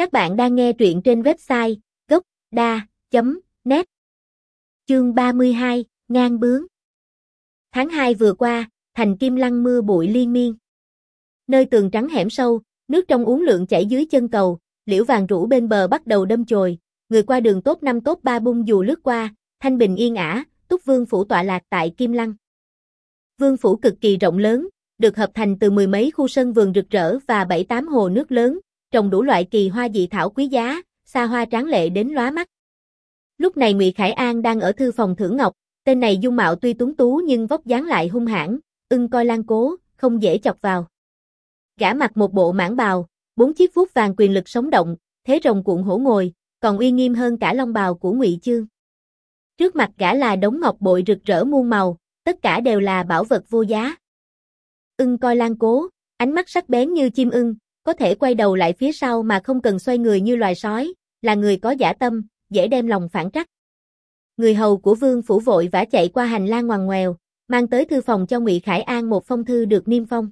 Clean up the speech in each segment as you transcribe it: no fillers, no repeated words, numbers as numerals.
Các bạn đang nghe truyện trên website gocda.net. Chương 32, Ngang bướng. Tháng 2 vừa qua, thành Kim Lăng mưa bụi liên miên. Nơi tường trắng hẻm sâu, nước trong uốn lượn chảy dưới chân cầu, liễu vàng rũ bên bờ bắt đầu đâm chồi, người qua đường top 5 top 3 bung dù lướt qua, thanh bình yên ả, Túc Vương phủ tọa lạc tại Kim Lăng. Vương phủ cực kỳ rộng lớn, được hợp thành từ mười mấy khu sân vườn rực rỡ và 7-8 hồ nước lớn, trồng đủ loại kỳ hoa dị thảo quý giá, xa hoa tráng lệ đến lóa mắt. Lúc này Ngụy Khải An đang ở thư phòng thưởng ngọc, tên này dung mạo tuy tuấn tú nhưng vóc dáng lại hung hãn, ưng coi lan cố, không dễ chọc vào. Gã mặc một bộ mãng bào, 4 chiếc vuốt vàng quyền lực sống động, thế rồng cuộn hổ ngồi, còn uy nghiêm hơn cả long bào của Ngụy Chương. Trước mặt gã là đống ngọc bội rực rỡ muôn màu, tất cả đều là bảo vật vô giá. Ưng coi lan cố, ánh mắt sắc bén như chim ưng, có thể quay đầu lại phía sau mà không cần xoay người như loài sói, là người có dã tâm, dễ đem lòng phản trắc. Người hầu của Vương phủ vội vã chạy qua hành lang ngoằn ngoèo, mang tới thư phòng cho Ngụy Khải An một phong thư được niêm phong.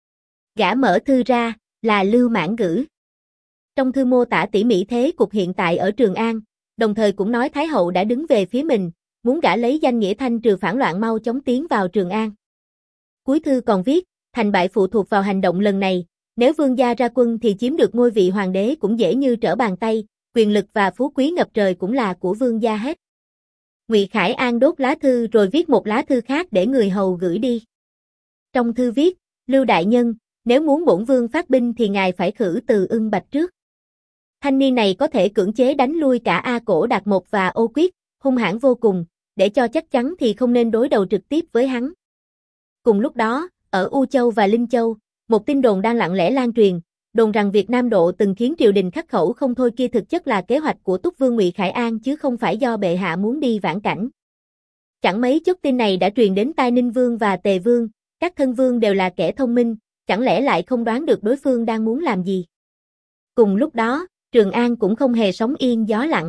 Gã mở thư ra, là Lưu Mãn gửi. Trong thư mô tả tỉ mỉ thế cục hiện tại ở Trường An, đồng thời cũng nói Thái hậu đã đứng về phía mình, muốn gã lấy danh nghĩa thanh trừ phản loạn mau chóng tiến vào Trường An. Cuối thư còn viết, thành bại phụ thuộc vào hành động lần này, nếu Vương gia ra quân thì chiếm được ngôi vị hoàng đế cũng dễ như trở bàn tay, quyền lực và phú quý ngập trời cũng là của Vương gia hết. Ngụy Khải An đốt lá thư rồi viết một lá thư khác để người hầu gửi đi. Trong thư viết, Lưu đại nhân, nếu muốn bổn vương phát binh thì ngài phải khử Từ Ưng Bạch trước. Thanh niên này có thể cưỡng chế đánh lui cả A Cổ Đạt Mộc và Ô Quyết, hung hãn vô cùng, để cho chắc chắn thì không nên đối đầu trực tiếp với hắn. Cùng lúc đó, ở U Châu và Linh Châu, một tin đồn đang lặng lẽ lan truyền, đồn rằng Việt Nam Độ từng khiến triều đình khắc khẩu không thôi kia thực chất là kế hoạch của Túc Vương Ngụy Khải An chứ không phải do bệ hạ muốn đi vãn cảnh. Chẳng mấy chốc tin này đã truyền đến tai Ninh Vương và Tề Vương, các thân vương đều là kẻ thông minh, chẳng lẽ lại không đoán được đối phương đang muốn làm gì. Cùng lúc đó, Trường An cũng không hề sóng yên gió lặng.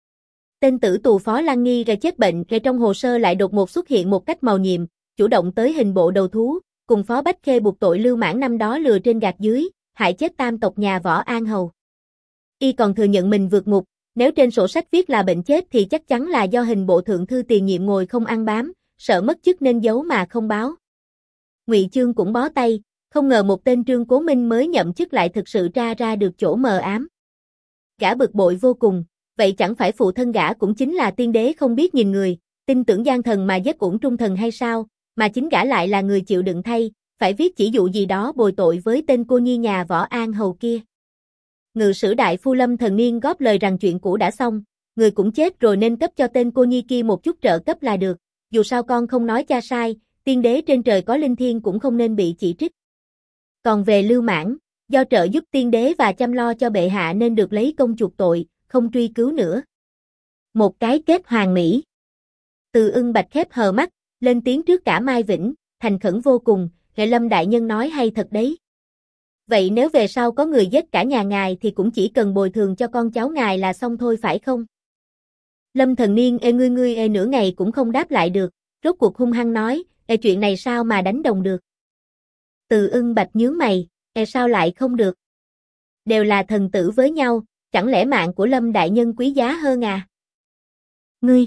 Tên tử tù Phó Lan Nghi ra chết bệnh rồi trong hồ sơ lại đột ngột xuất hiện một cách mầu nhiệm, chủ động tới hình bộ đầu thú, cùng Phó Bách Khê buộc tội Lưu Mãn năm đó lừa trên gạt dưới, hại chết tam tộc nhà Võ An Hầu. Y còn thừa nhận mình vượt ngục, nếu trên sổ sách viết là bệnh chết thì chắc chắn là do hình bộ thượng thư tiền nhiệm ngồi không ăn bám, sợ mất chức nên giấu mà không báo. Ngụy Chương cũng bó tay, không ngờ một tên Trương Cố Minh mới nhậm chức lại thực sự tra ra được chỗ mờ ám. Gã bực bội vô cùng, vậy chẳng phải phụ thân gã cũng chính là tiên đế không biết nhìn người, tin tưởng gian thần mà giết uổng trung thần hay sao, mà chính gã lại là người chịu đựng thay, phải viết chỉ dụ gì đó bồi tội với tên cô nhi nhà Võ An Hầu kia. Ngự sử đại phu Lâm Thần Niên góp lời rằng chuyện cũ đã xong, người cũng chết rồi nên cấp cho tên cô nhi kia một chút trợ cấp là được, dù sao con không nói cha sai, tiên đế trên trời có linh thiêng cũng không nên bị chỉ trích. Còn về Lưu Mãn, do trợ giúp tiên đế và chăm lo cho bệ hạ nên được lấy công chuộc tội, không truy cứu nữa. Một cái kết hoàn mỹ. Từ Ưng Bạch khép hờ mắt, lên tiếng trước cả Mai Vĩnh, thành khẩn vô cùng, hệ Lâm đại nhân nói hay thật đấy. Vậy nếu về sau có người giết cả nhà ngài thì cũng chỉ cần bồi thường cho con cháu ngài là xong thôi phải không? Lâm Thần Niên ngươi nửa ngày cũng không đáp lại được, rốt cuộc hung hăng nói, chuyện này sao mà đánh đồng được? Từ Ưng Bạch nhướng mày, sao lại không được? Đều là thần tử với nhau, chẳng lẽ mạng của Lâm đại nhân quý giá hơn à? Ngươi!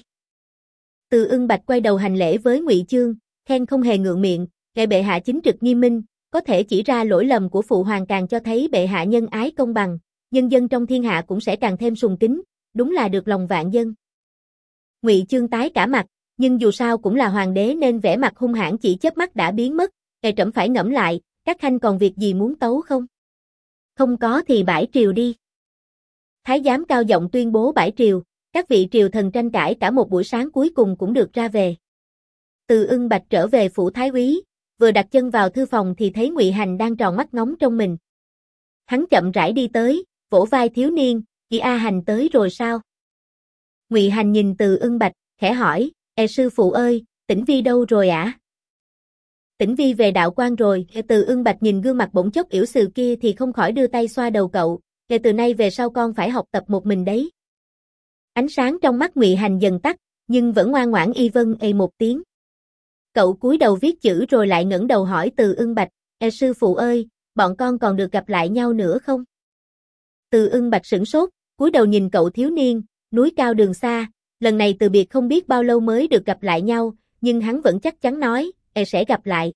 Từ Ưng Bạch quay đầu hành lễ với Ngụy Chương, khen không hề ngượng miệng, ngài bệ hạ chính trực nghiêm minh, có thể chỉ ra lỗi lầm của phụ hoàng càng cho thấy bệ hạ nhân ái công bằng, nhân dân trong thiên hạ cũng sẽ càng thêm sùng kính, đúng là được lòng vạn dân. Ngụy Chương tái cả mặt, nhưng dù sao cũng là hoàng đế nên vẻ mặt hung hãn chỉ chớp mắt đã biến mất, ngài trẫm phải ngẫm lại, các khanh còn việc gì muốn tấu không? Không có thì bãi triều đi. Thái giám cao giọng tuyên bố bãi triều, các vị triều thần tranh cãi cả một buổi sáng cuối cùng cũng được ra về. Từ Ưng Bạch trở về phủ thái úy, vừa đặt chân vào thư phòng thì thấy Ngụy Hành đang tròn mắt ngóng trong mình. Hắn chậm rãi đi tới, vỗ vai thiếu niên, "Chị A Hành tới rồi sao?" Ngụy Hành nhìn Từ Ưng Bạch, khẽ hỏi, sư phụ ơi, Tĩnh Vi đâu rồi ạ?" "Tĩnh Vi về đạo quan rồi." Từ Ưng Bạch nhìn gương mặt bỗng chốc yểu xìu kia thì không khỏi đưa tay xoa đầu cậu, "Từ nay về sau con phải học tập một mình đấy." Ánh sáng trong mắt Ngụy Hành dần tắt, nhưng vẫn ngoan ngoãn y vâng một tiếng. Cậu cúi đầu viết chữ rồi lại ngẩng đầu hỏi Từ Ưng Bạch, sư phụ ơi, bọn con còn được gặp lại nhau nữa không?" Từ Ưng Bạch sửng sốt, cúi đầu nhìn cậu thiếu niên, núi cao đường xa, lần này từ biệt không biết bao lâu mới được gặp lại nhau, nhưng hắn vẫn chắc chắn nói, sẽ gặp lại.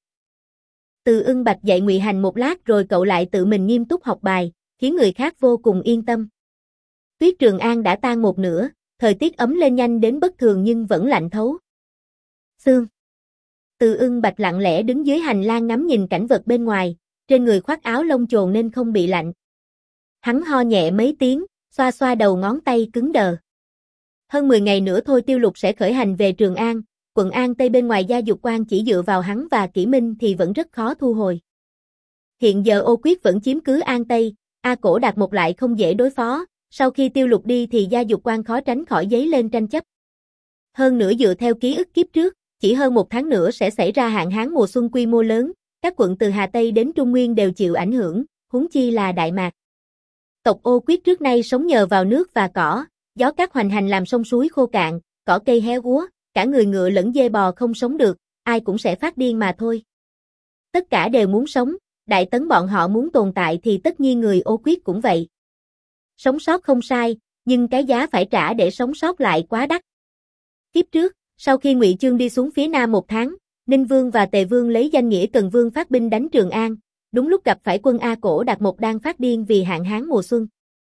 Từ Ưng Bạch dạy Ngụy Hành một lát rồi cậu lại tự mình nghiêm túc học bài, khiến người khác vô cùng yên tâm. Tuyết Trường An đã tan một nửa, thời tiết ấm lên nhanh đến bất thường nhưng vẫn lạnh thấu. Sương. Từ Ưng Bạch lặng lẽ đứng dưới hành lang ngắm nhìn cảnh vật bên ngoài, trên người khoác áo lông chồn nên không bị lạnh. Hắn ho nhẹ mấy tiếng, xoa xoa đầu ngón tay cứng đờ. Hơn 10 ngày nữa thôi Tiêu Lục sẽ khởi hành về Trường An, quận An Tây bên ngoài Gia Dục Quan chỉ dựa vào hắn và Kỷ Minh thì vẫn rất khó thu hồi. Hiện giờ Ô Quyết vẫn chiếm cứ An Tây, A Cổ Đạt một lại không dễ đối phó, sau khi Tiêu Lục đi thì Gia Dục Quan khó tránh khỏi dấy lên tranh chấp. Hơn nữa dựa theo ký ức kiếp trước, chỉ hơn 1 tháng nữa sẽ xảy ra hạn hán mùa xuân quy mô lớn, các quận từ Hà Tây đến Trung Nguyên đều chịu ảnh hưởng, huống chi là Đại Mạc. Tộc Ô Quyết trước nay sống nhờ vào nước và cỏ, gió cát hoành hành làm sông suối khô cạn, cỏ cây héo úa, cả người ngựa lẫn dê bò không sống được, ai cũng sẽ phát điên mà thôi. Tất cả đều muốn sống, Đại Tấn bọn họ muốn tồn tại thì tất nhiên người Ô Quyết cũng vậy. Sống sót không sai, nhưng cái giá phải trả để sống sót lại quá đắt. Kiếp trước, sau khi Ngụy Chương đi xuống phía Nam 1 tháng, Ninh Vương và Tề Vương lấy danh nghĩa Cần Vương phát binh đánh Trường An, đúng lúc gặp phải quân A Cổ Đạt một đang phát điên vì hạn hán mùa xuân.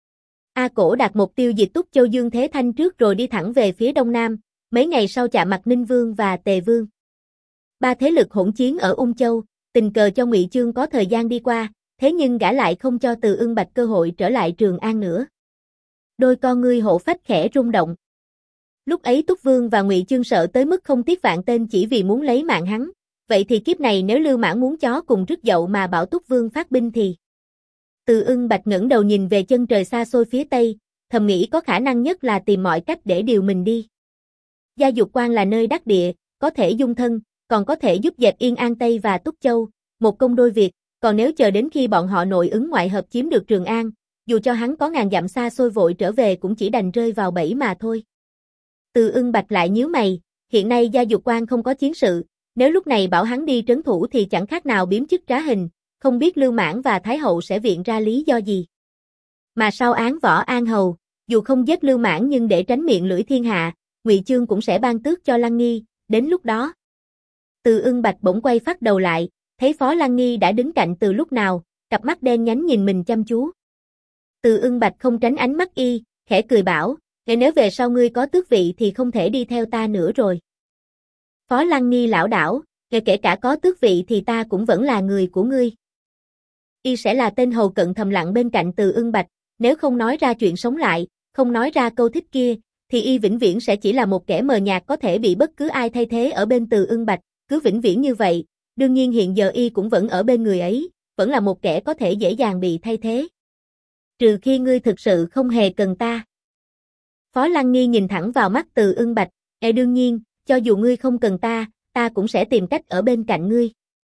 A Cổ Đạt mục tiêu diệt Túc Châu Dương Thế Thanh trước rồi đi thẳng về phía Đông Nam, mấy ngày sau chạm mặt Ninh Vương và Tề Vương. 3 thế lực hỗn chiến ở Ung Châu, tình cờ cho Ngụy Chương có thời gian đi qua, thế nhưng gã lại không cho Từ Ưng Bạch cơ hội trở lại Trường An nữa. Đôi con ngươi hổ phách khẽ rung động. Lúc ấy Túc Vương và Ngụy Chương sợ tới mức không tiếc vạn tên chỉ vì muốn lấy mạng hắn, vậy thì kiếp này nếu Lưu Mãn muốn chó cùng rước dậu mà bảo Túc Vương phát binh thì... Từ Ưng Bạch ngẩng đầu nhìn về chân trời xa xôi phía Tây, thầm nghĩ có khả năng nhất là tìm mọi cách để điều mình đi. Gia Dục Quan là nơi đắc địa, có thể dung thân, còn có thể giúp dẹp yên An Tây và Túc Châu, một công đôi việc, còn nếu chờ đến khi bọn họ nội ứng ngoại hợp chiếm được Trường An, dù cho hắn có ngàn dặm xa xôi vội trở về cũng chỉ đành rơi vào bẫy mà thôi. Từ Ưng Bạch lại nhíu mày, hiện nay Gia Dục Quan không có chiến sự, nếu lúc này bảo hắn đi trấn thủ thì chẳng khác nào biếm chức trá hình, không biết Lưu Mãn và Thái Hậu sẽ viện ra lý do gì. Mà sau án Võ An Hầu, dù không giết Lưu Mãn nhưng để tránh miệng lưỡi thiên hạ, Ngụy Chương cũng sẽ ban tước cho Lăng Nghi, đến lúc đó. Từ Ưng Bạch bỗng quay phát đầu lại, thấy Phó Lăng Nghi đã đứng cạnh từ lúc nào, cặp mắt đen nhánh nhìn mình chăm chú. Từ Ưng Bạch không tránh ánh mắt y, khẽ cười bảo, nếu về sau ngươi có tước vị thì không thể đi theo ta nữa rồi. Phó Lăng Nghi lảo đảo, kể cả có tước vị thì ta cũng vẫn là người của ngươi. Y sẽ là tên hầu cận thầm lặng bên cạnh Từ Ưng Bạch, nếu không nói ra chuyện sống lại, không nói ra câu thích kia, thì y vĩnh viễn sẽ chỉ là một kẻ mờ nhạt có thể bị bất cứ ai thay thế ở bên Từ Ưng Bạch, cứ vĩnh viễn như vậy, đương nhiên hiện giờ y cũng vẫn ở bên người ấy, vẫn là một kẻ có thể dễ dàng bị thay thế. Trừ khi ngươi thực sự không hề cần ta. Phó Lăng Nghi nhìn thẳng vào mắt Từ Ưng Bạch, đương nhiên, cho dù ngươi không cần ta, ta cũng sẽ tìm cách ở bên cạnh ngươi.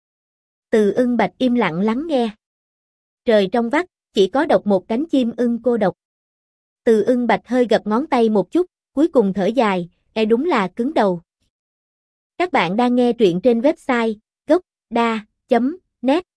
Từ Ưng Bạch im lặng lắng nghe. Trời trong vắt, chỉ có độc một cánh chim ưng cô độc. Từ Ưng Bạch hơi gập ngón tay một chút, cuối cùng thở dài, đúng là cứng đầu. Các bạn đang nghe truyện trên website gocda.net